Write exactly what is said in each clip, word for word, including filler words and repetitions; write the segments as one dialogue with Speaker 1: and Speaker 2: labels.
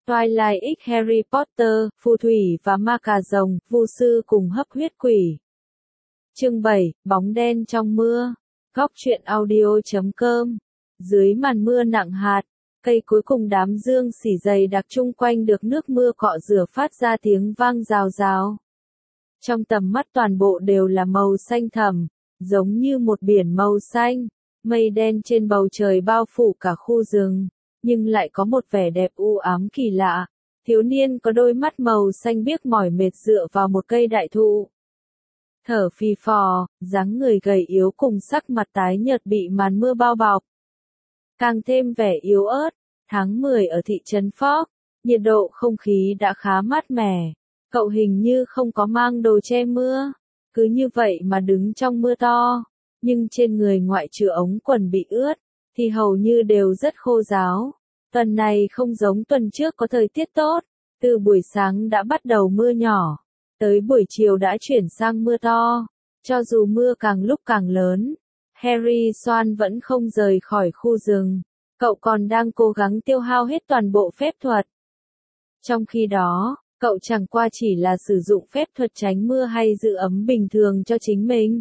Speaker 1: Twilight X Harry Potter, phù thủy và ma cà rồng, vu sư cùng hấp huyết quỷ. Chương bảy, bóng đen trong mưa. Góc truyện audio chấm com. Dưới màn mưa nặng hạt, cây cuối cùng đám dương xỉ dày đặc chung quanh được nước mưa cọ rửa phát ra tiếng vang rào rào. Trong tầm mắt toàn bộ đều là màu xanh thẳm, giống như một biển màu xanh, mây đen trên bầu trời bao phủ cả khu rừng, nhưng lại có một vẻ đẹp u ám kỳ lạ. Thiếu niên có đôi mắt màu xanh biếc mỏi mệt dựa vào một cây đại thụ. Thở phì phò, dáng người gầy yếu cùng sắc mặt tái nhợt bị màn mưa bao bọc. Càng thêm vẻ yếu ớt, tháng mười ở thị trấn Fork, nhiệt độ không khí đã khá mát mẻ. Cậu hình như không có mang đồ che mưa, cứ như vậy mà đứng trong mưa to, nhưng trên người ngoại trừ ống quần bị ướt, thì hầu như đều rất khô ráo. Tuần này không giống tuần trước có thời tiết tốt, từ buổi sáng đã bắt đầu mưa nhỏ, tới buổi chiều đã chuyển sang mưa to. Cho dù mưa càng lúc càng lớn, Harry Swan vẫn không rời khỏi khu rừng, cậu còn đang cố gắng tiêu hao hết toàn bộ phép thuật. Trong khi đó, cậu chẳng qua chỉ là sử dụng phép thuật tránh mưa hay giữ ấm bình thường cho chính mình.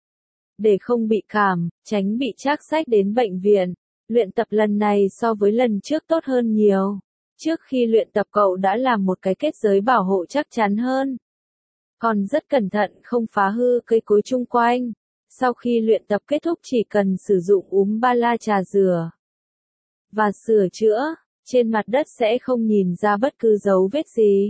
Speaker 1: Để không bị cảm, tránh bị trác sách đến bệnh viện, luyện tập lần này so với lần trước tốt hơn nhiều. Trước khi luyện tập cậu đã làm một cái kết giới bảo hộ chắc chắn hơn. Còn rất cẩn thận không phá hư cây cối chung quanh. Sau khi luyện tập kết thúc chỉ cần sử dụng úm ba la trà rửa và sửa chữa, trên mặt đất sẽ không nhìn ra bất cứ dấu vết gì.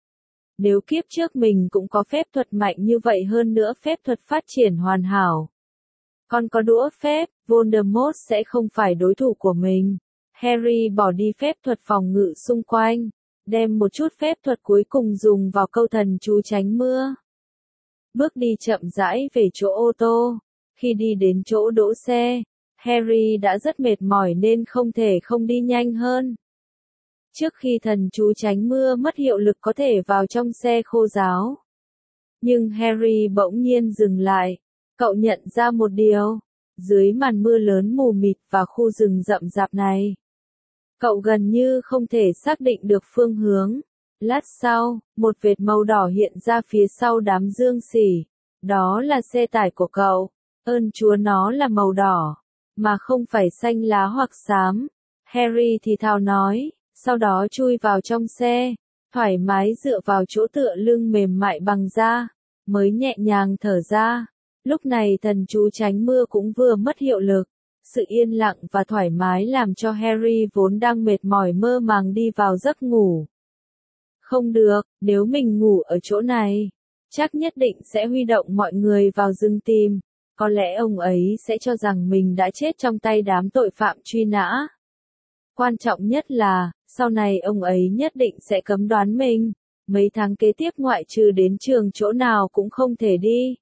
Speaker 1: Nếu kiếp trước mình cũng có phép thuật mạnh như vậy hơn nữa phép thuật phát triển hoàn hảo, còn có đũa phép, Voldemort sẽ không phải đối thủ của mình. Harry bỏ đi phép thuật phòng ngự xung quanh, đem một chút phép thuật cuối cùng dùng vào câu thần chú tránh mưa. Bước đi chậm rãi về chỗ ô tô. Khi đi đến chỗ đỗ xe, Harry đã rất mệt mỏi nên không thể không đi nhanh hơn. Trước khi thần chú tránh mưa mất hiệu lực có thể vào trong xe khô ráo. Nhưng Harry bỗng nhiên dừng lại. Cậu nhận ra một điều. Dưới màn mưa lớn mù mịt và khu rừng rậm rạp này, cậu gần như không thể xác định được phương hướng. Lát sau, một vệt màu đỏ hiện ra phía sau đám dương xỉ. Đó là xe tải của cậu. Ơn Chúa nó là màu đỏ, mà không phải xanh lá hoặc xám. Harry thì thào nói, sau đó chui vào trong xe, thoải mái dựa vào chỗ tựa lưng mềm mại bằng da, mới nhẹ nhàng thở ra. Lúc này thần chú tránh mưa cũng vừa mất hiệu lực. Sự yên lặng và thoải mái làm cho Harry vốn đang mệt mỏi mơ màng đi vào giấc ngủ. Không được, nếu mình ngủ ở chỗ này, chắc nhất định sẽ huy động mọi người vào rừng tìm. Có lẽ ông ấy sẽ cho rằng mình đã chết trong tay đám tội phạm truy nã. Quan trọng nhất là, sau này ông ấy nhất định sẽ cấm đoán mình. Mấy tháng kế tiếp ngoại trừ đến trường chỗ nào cũng không thể đi.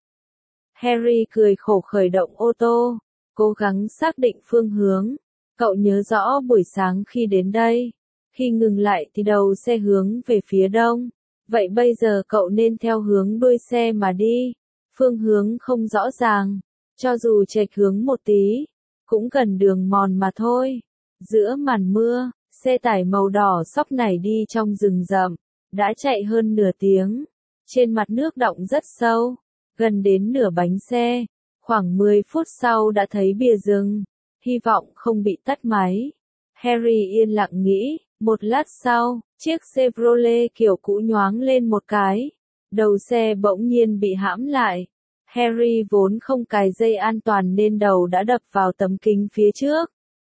Speaker 1: Harry cười khổ khởi động ô tô, cố gắng xác định phương hướng. Cậu nhớ rõ buổi sáng khi đến đây, khi ngừng lại thì đầu xe hướng về phía đông. Vậy bây giờ cậu nên theo hướng đuôi xe mà đi. Phương hướng không rõ ràng, cho dù chệch hướng một tí, cũng gần đường mòn mà thôi. Giữa màn mưa, xe tải màu đỏ xóc nảy đi trong rừng rậm, đã chạy hơn nửa tiếng. Trên mặt nước đọng rất sâu, gần đến nửa bánh xe. Khoảng mười phút sau đã thấy bìa rừng, hy vọng không bị tắt máy. Harry yên lặng nghĩ, một lát sau, chiếc Chevrolet kiểu cũ nhoáng lên một cái. Đầu xe bỗng nhiên bị hãm lại. Harry vốn không cài dây an toàn nên đầu đã đập vào tấm kính phía trước.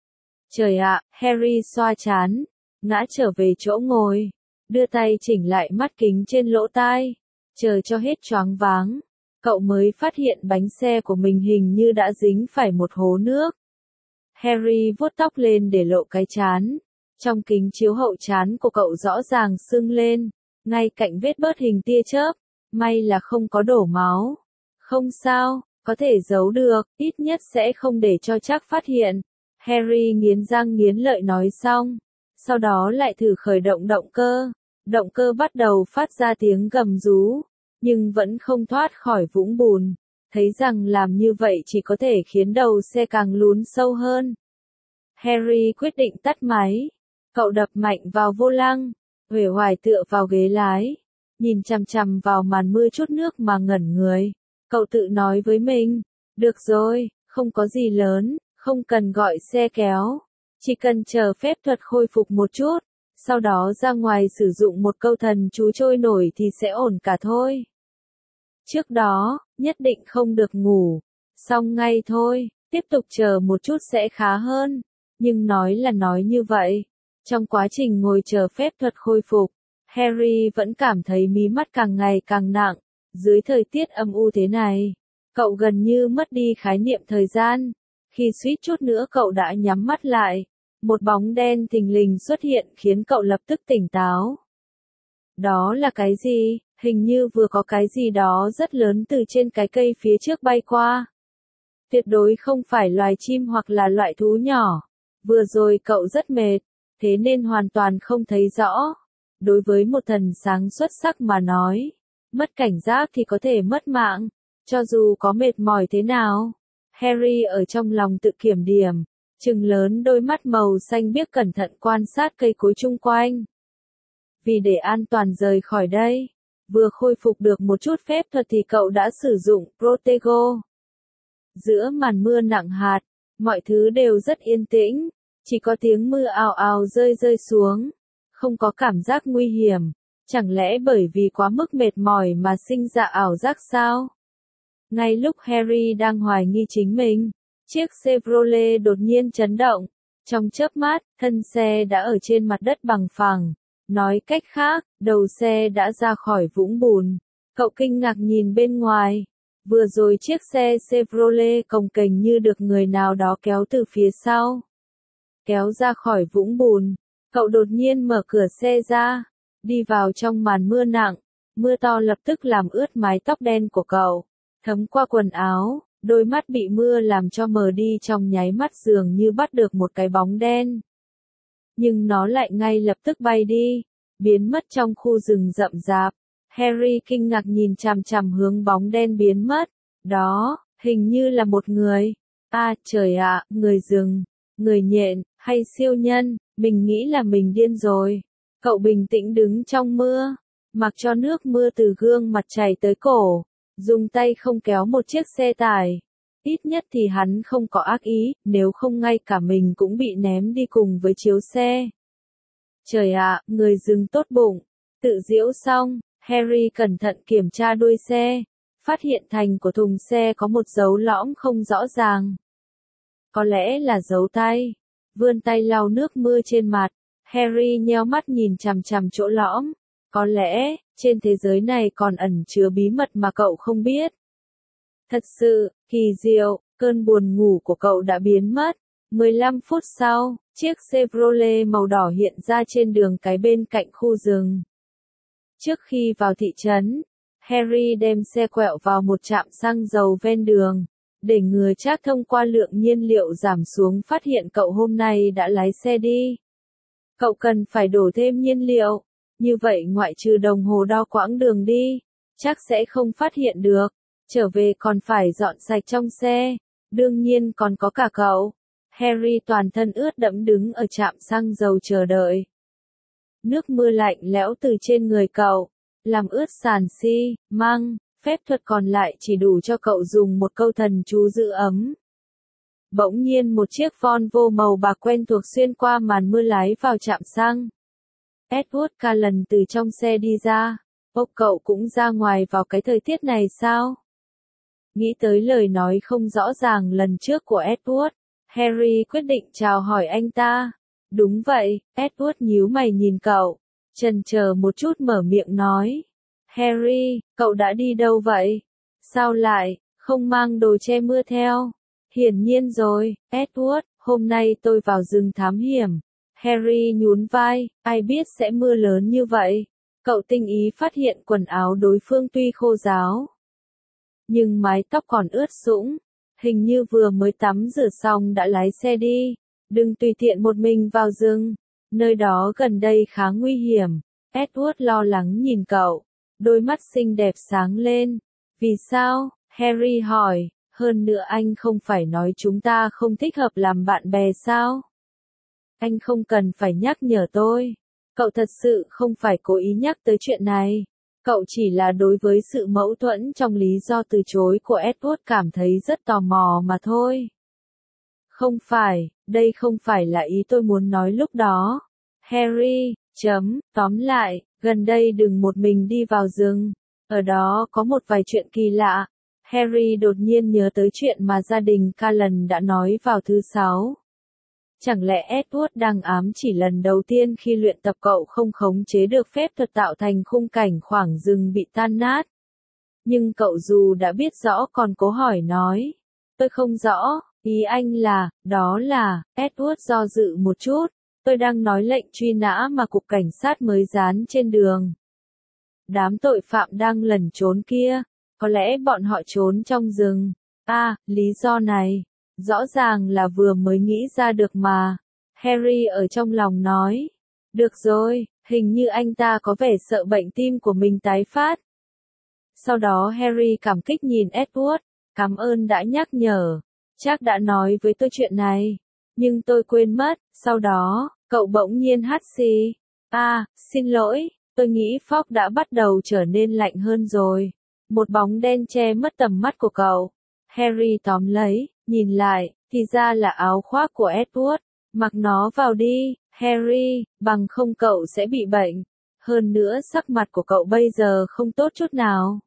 Speaker 1: Trời ạ, Harry xoa trán, ngã trở về chỗ ngồi, đưa tay chỉnh lại mắt kính trên lỗ tai, chờ cho hết choáng váng. Cậu mới phát hiện bánh xe của mình hình như đã dính phải một hố nước. Harry vuốt tóc lên để lộ cái trán. Trong kính chiếu hậu trán của cậu rõ ràng sưng lên, ngay cạnh vết bớt hình tia chớp. May là không có đổ máu. Không sao, có thể giấu được, ít nhất sẽ không để cho chắc phát hiện. Harry nghiến răng nghiến lợi nói xong. Sau đó lại thử khởi động động cơ. Động cơ bắt đầu phát ra tiếng gầm rú, nhưng vẫn không thoát khỏi vũng bùn. Thấy rằng làm như vậy chỉ có thể khiến đầu xe càng lún sâu hơn. Harry quyết định tắt máy. Cậu đập mạnh vào vô lăng, uể oải tựa vào ghế lái, nhìn chằm chằm vào màn mưa chút nước mà ngẩn người. Cậu tự nói với mình, được rồi, không có gì lớn, không cần gọi xe kéo, chỉ cần chờ phép thuật khôi phục một chút, sau đó ra ngoài sử dụng một câu thần chú trôi nổi thì sẽ ổn cả thôi. Trước đó, nhất định không được ngủ, xong ngay thôi, tiếp tục chờ một chút sẽ khá hơn, nhưng nói là nói như vậy. Trong quá trình ngồi chờ phép thuật khôi phục, Harry vẫn cảm thấy mí mắt càng ngày càng nặng, dưới thời tiết âm u thế này, cậu gần như mất đi khái niệm thời gian, khi suýt chút nữa cậu đã nhắm mắt lại, một bóng đen thình lình xuất hiện khiến cậu lập tức tỉnh táo. Đó là cái gì? Hình như vừa có cái gì đó rất lớn từ trên cái cây phía trước bay qua. Tuyệt đối không phải loài chim hoặc là loại thú nhỏ. Vừa rồi cậu rất mệt, thế nên hoàn toàn không thấy rõ. Đối với một thần sáng xuất sắc mà nói, mất cảnh giác thì có thể mất mạng, cho dù có mệt mỏi thế nào. Harry ở trong lòng tự kiểm điểm, trừng lớn đôi mắt màu xanh biếc cẩn thận quan sát cây cối chung quanh. Vì để an toàn rời khỏi đây, vừa khôi phục được một chút phép thuật thì cậu đã sử dụng Protego. Giữa màn mưa nặng hạt, mọi thứ đều rất yên tĩnh, chỉ có tiếng mưa ào ào rơi rơi xuống, không có cảm giác nguy hiểm, chẳng lẽ bởi vì quá mức mệt mỏi mà sinh ra ảo giác sao? Ngay lúc Harry đang hoài nghi chính mình, chiếc Chevrolet đột nhiên chấn động, trong chớp mắt, thân xe đã ở trên mặt đất bằng phẳng. Nói cách khác, đầu xe đã ra khỏi vũng bùn. Cậu kinh ngạc nhìn bên ngoài. Vừa rồi chiếc xe Chevrolet cồng kềnh như được người nào đó kéo từ phía sau. Kéo ra khỏi vũng bùn. Cậu đột nhiên mở cửa xe ra. Đi vào trong màn mưa nặng. Mưa to lập tức làm ướt mái tóc đen của cậu. Thấm qua quần áo. Đôi mắt bị mưa làm cho mờ đi trong nháy mắt dường như bắt được một cái bóng đen. Nhưng nó lại ngay lập tức bay đi, biến mất trong khu rừng rậm rạp. Harry kinh ngạc nhìn chằm chằm hướng bóng đen biến mất. Đó, hình như là một người. À, trời ạ, người rừng, người nhện, hay siêu nhân, mình nghĩ là mình điên rồi. Cậu bình tĩnh đứng trong mưa, mặc cho nước mưa từ gương mặt chảy tới cổ, dùng tay không kéo một chiếc xe tải. Ít nhất thì hắn không có ác ý, nếu không ngay cả mình cũng bị ném đi cùng với chiếu xe. Trời ạ, người dừng tốt bụng. Tự giễu xong, Harry cẩn thận kiểm tra đuôi xe, phát hiện thành của thùng xe có một dấu lõm không rõ ràng. Có lẽ là dấu tay. Vươn tay lau nước mưa trên mặt, Harry nheo mắt nhìn chằm chằm chỗ lõm. Có lẽ, trên thế giới này còn ẩn chứa bí mật mà cậu không biết. Thật sự, kỳ diệu, cơn buồn ngủ của cậu đã biến mất. mười lăm phút sau, chiếc Chevrolet màu đỏ hiện ra trên đường cái bên cạnh khu rừng. Trước khi vào thị trấn, Harry đem xe quẹo vào một trạm xăng dầu ven đường, để ngừa chắc thông qua lượng nhiên liệu giảm xuống phát hiện cậu hôm nay đã lái xe đi. Cậu cần phải đổ thêm nhiên liệu, như vậy ngoại trừ đồng hồ đo quãng đường đi, chắc sẽ không phát hiện được. Trở về còn phải dọn sạch trong xe, đương nhiên còn có cả cậu. Harry toàn thân ướt đẫm đứng ở trạm xăng dầu chờ đợi. Nước mưa lạnh lẽo từ trên người cậu, làm ướt sàn xi măng, phép thuật còn lại chỉ đủ cho cậu dùng một câu thần chú giữ ấm. Bỗng nhiên một chiếc Volvo màu bạc quen thuộc xuyên qua màn mưa lái vào trạm xăng. Edward Cullen từ trong xe đi ra. Ốc cậu cũng ra ngoài vào cái thời tiết này sao? Nghĩ tới lời nói không rõ ràng lần trước của Edward, Harry quyết định chào hỏi anh ta. Đúng vậy, Edward nhíu mày nhìn cậu, chần chờ một chút mở miệng nói. Harry, cậu đã đi đâu vậy? Sao lại, không mang đồ che mưa theo? Hiển nhiên rồi, Edward, hôm nay tôi vào rừng thám hiểm. Harry nhún vai, ai biết sẽ mưa lớn như vậy. Cậu tinh ý phát hiện quần áo đối phương tuy khô ráo, nhưng mái tóc còn ướt sũng, hình như vừa mới tắm rửa xong đã lái xe đi. Đừng tùy tiện một mình vào rừng, nơi đó gần đây khá nguy hiểm. Edward lo lắng nhìn cậu, đôi mắt xinh đẹp sáng lên. Vì sao? Harry hỏi, hơn nữa anh không phải nói chúng ta không thích hợp làm bạn bè sao? Anh không cần phải nhắc nhở tôi. Cậu thật sự không phải cố ý nhắc tới chuyện này. Cậu chỉ là đối với sự mâu thuẫn trong lý do từ chối của Edward cảm thấy rất tò mò mà thôi. Không phải, đây không phải là ý tôi muốn nói lúc đó. Harry, chấm, tóm lại, gần đây đừng một mình đi vào rừng. Ở đó có một vài chuyện kỳ lạ. Harry đột nhiên nhớ tới chuyện mà gia đình Callan đã nói vào thứ sáu. Chẳng lẽ Edward đang ám chỉ lần đầu tiên khi luyện tập cậu không khống chế được phép thuật tạo thành khung cảnh khoảng rừng bị tan nát? Nhưng cậu dù đã biết rõ còn cố hỏi nói. Tôi không rõ, ý anh là, đó là, Edward do dự một chút. Tôi đang nói lệnh truy nã mà cục cảnh sát mới dán trên đường. Đám tội phạm đang lẩn trốn kia, có lẽ bọn họ trốn trong rừng. À, lý do này, rõ ràng là vừa mới nghĩ ra được mà. Harry ở trong lòng nói. Được rồi, hình như anh ta có vẻ sợ bệnh tim của mình tái phát. Sau đó Harry cảm kích nhìn Edward, cảm ơn đã nhắc nhở. Chắc đã nói với tôi chuyện này, nhưng tôi quên mất. Sau đó, cậu bỗng nhiên hắt xì. À, xin lỗi, tôi nghĩ Fogg đã bắt đầu trở nên lạnh hơn rồi. Một bóng đen che mất tầm mắt của cậu. Harry tóm lấy, nhìn lại, thì ra là áo khoác của Edward. Mặc nó vào đi, Harry, bằng không cậu sẽ bị bệnh. Hơn nữa sắc mặt của cậu bây giờ không tốt chút nào.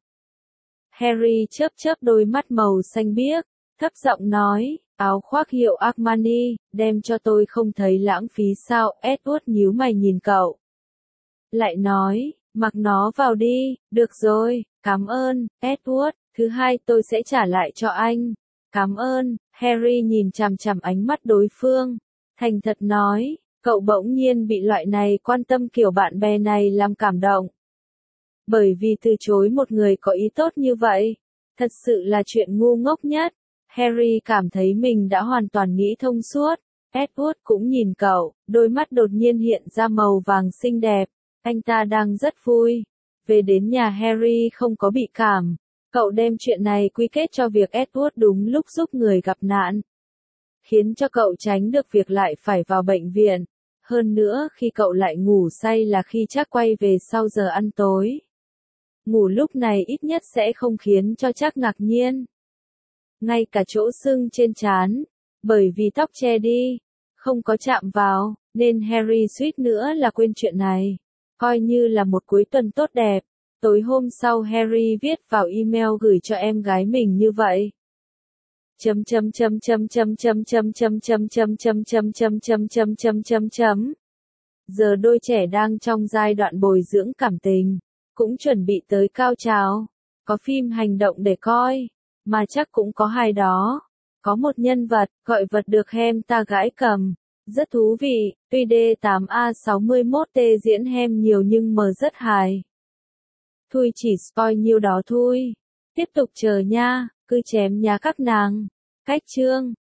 Speaker 1: Harry chớp chớp đôi mắt màu xanh biếc, thấp giọng nói, áo khoác hiệu Armani, đem cho tôi không thấy lãng phí sao? Edward nhíu mày nhìn cậu. Lại nói, mặc nó vào đi, được rồi, cảm ơn, Edward, thứ hai tôi sẽ trả lại cho anh. Cảm ơn, Harry nhìn chằm chằm ánh mắt đối phương, thành thật nói, cậu bỗng nhiên bị loại này quan tâm kiểu bạn bè này làm cảm động. Bởi vì từ chối một người có ý tốt như vậy, thật sự là chuyện ngu ngốc nhất. Harry cảm thấy mình đã hoàn toàn nghĩ thông suốt. Edward cũng nhìn cậu, đôi mắt đột nhiên hiện ra màu vàng xinh đẹp. Anh ta đang rất vui. Về đến nhà Harry không có bị cảm. Cậu đem chuyện này quy kết cho việc Edward đúng lúc giúp người gặp nạn. Khiến cho cậu tránh được việc lại phải vào bệnh viện. Hơn nữa khi cậu lại ngủ say là khi chắc quay về sau giờ ăn tối. Ngủ lúc này ít nhất sẽ không khiến cho chắc ngạc nhiên. Ngay cả chỗ sưng trên trán, bởi vì tóc che đi, không có chạm vào, nên Harry suýt nữa là quên chuyện này. Coi như là một cuối tuần tốt đẹp. Tối hôm sau Harry viết vào email gửi cho em gái mình như vậy. Chấm chấm chấm chấm chấm chấm chấm chấm chấm chấm chấm chấm chấm chấm chấm chấm chấm chấm. Giờ đôi trẻ đang trong giai đoạn bồi dưỡng cảm tình, cũng chuẩn bị tới cao trào. Có phim hành động để coi, mà chắc cũng có hài đó. Có một nhân vật, gọi vật được hem ta gãi cầm. Rất thú vị, tuy D tám A sáu mươi mốt T diễn hem nhiều nhưng mờ rất hài. Thui chỉ spoil nhiêu đó thôi. Tiếp tục chờ nha, cứ chém nhà các nàng. Cách chương